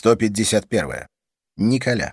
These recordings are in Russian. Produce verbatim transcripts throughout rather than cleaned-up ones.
сто пятьдесят первое. Николя.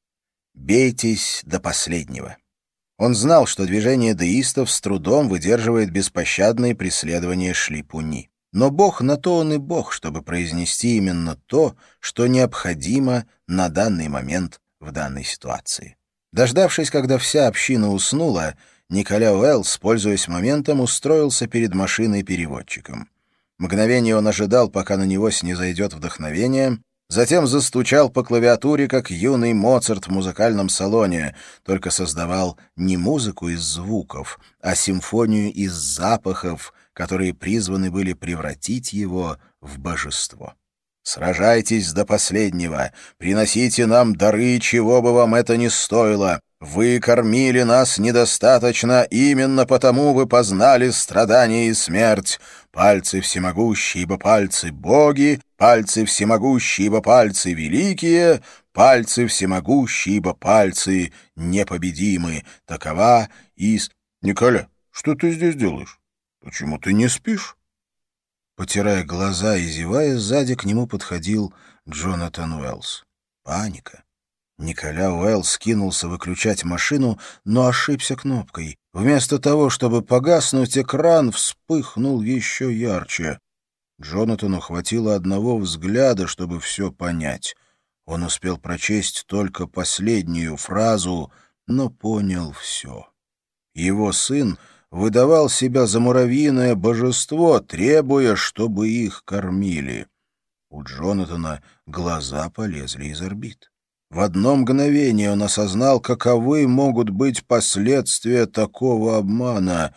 Бейтесь до последнего. Он знал, что движение деистов с трудом выдерживает беспощадные преследования Шлипуни. Но Бог на то он и Бог, чтобы произнести именно то, что необходимо на данный момент в данной ситуации. Дождавшись, когда вся община уснула, Николя Уэллс, пользуясь моментом, устроился перед машиной-переводчиком. Мгновение он ожидал, пока на него снизойдет вдохновение, затем застучал по клавиатуре, как юный Моцарт в музыкальном салоне, только создавал не музыку из звуков, а симфонию из запахов, которые призваны были превратить его в божество. «Сражайтесь до последнего, приносите нам дары, чего бы вам это ни стоило. Вы кормили нас недостаточно, именно потому вы познали страдания и смерть. Пальцы всемогущие, ибо пальцы боги, пальцы всемогущие, ибо пальцы великие, пальцы всемогущие, ибо пальцы непобедимы. Такова из...» «Николя, что ты здесь делаешь? Почему ты не спишь?» Потирая глаза и зевая, сзади к нему подходил Джонатан Уэллс. Паника. Николя Уэллс кинулся выключать машину, но ошибся кнопкой. Вместо того, чтобы погаснуть, экран вспыхнул еще ярче. Джонатану хватило одного взгляда, чтобы все понять. Он успел прочесть только последнюю фразу, но понял все. Его сын выдавал себя за муравьиное божество, требуя, чтобы их кормили. У Джонатана глаза полезли из орбит. В одно мгновение он осознал, каковы могут быть последствия такого обмана.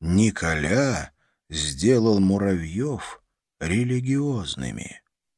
Николя сделал муравьев религиозными.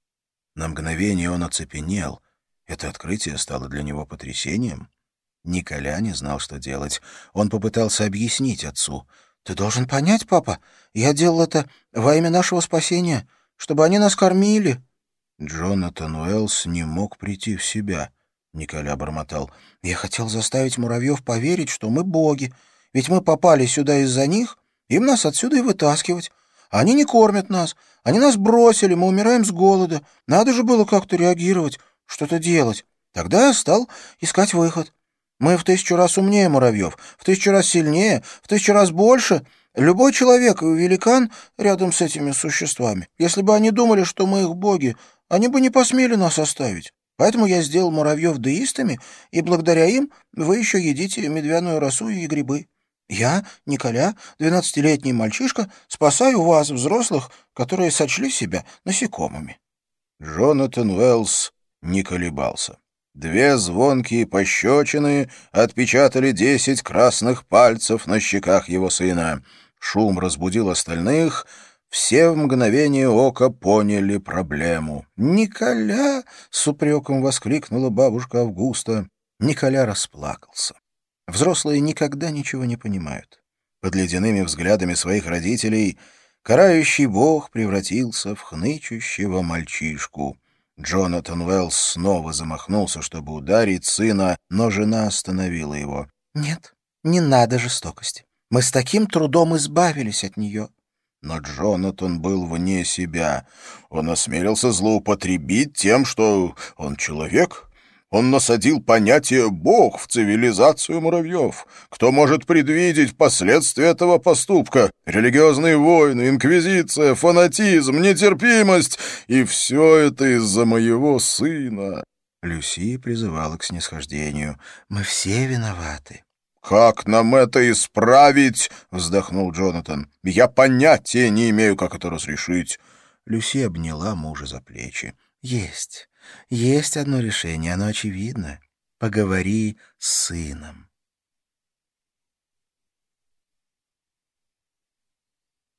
На мгновение он оцепенел. Это открытие стало для него потрясением. Николя не знал, что делать. Он попытался объяснить отцу. «Ты должен понять, папа, я делал это во имя нашего спасения, чтобы они нас кормили». Джонатан Уэллс не мог прийти в себя. Николя бормотал. «Я хотел заставить муравьев поверить, что мы боги, ведь мы попали сюда из-за них, им нас отсюда и вытаскивать. Они не кормят нас, они нас бросили, мы умираем с голода. Надо же было как-то реагировать, что-то делать. Тогда я стал искать выход. Мы в тысячу раз умнее муравьев, в тысячу раз сильнее, в тысячу раз больше. Любой человек и великан рядом с этими существами. Если бы они думали, что мы их боги, они бы не посмели нас оставить. Поэтому я сделал муравьев деистами, и благодаря им вы еще едите медвяную росу и грибы. Я, Николя, двенадцатилетний мальчишка, спасаю вас, взрослых, которые сочли себя насекомыми». Джонатан Уэллс не колебался. Две звонкие пощечины отпечатали десять красных пальцев на щеках его сына. Шум разбудил остальных. Все в мгновение ока поняли проблему. «Николя!» — с упреком воскликнула бабушка Августа. Николя расплакался. Взрослые никогда ничего не понимают. Под ледяными взглядами своих родителей карающий бог превратился в хнычущего мальчишку. Джонатан Уэллс снова замахнулся, чтобы ударить сына, но жена остановила его. «Нет, не надо жестокости. Мы с таким трудом избавились от нее». Но Джонатан был вне себя. Он осмелился злоупотребить тем, что он человек. Он насадил понятие «бог» в цивилизацию муравьев. Кто может предвидеть последствия этого поступка? Религиозные войны, инквизиция, фанатизм, нетерпимость. И все это из-за моего сына. Люси призывала к снисхождению. «Мы все виноваты». «Как нам это исправить?» — вздохнул Джонатан. «Я понятия не имею, как это разрешить». Люси обняла мужа за плечи. «Есть. Есть одно решение, оно очевидно. Поговори с сыном».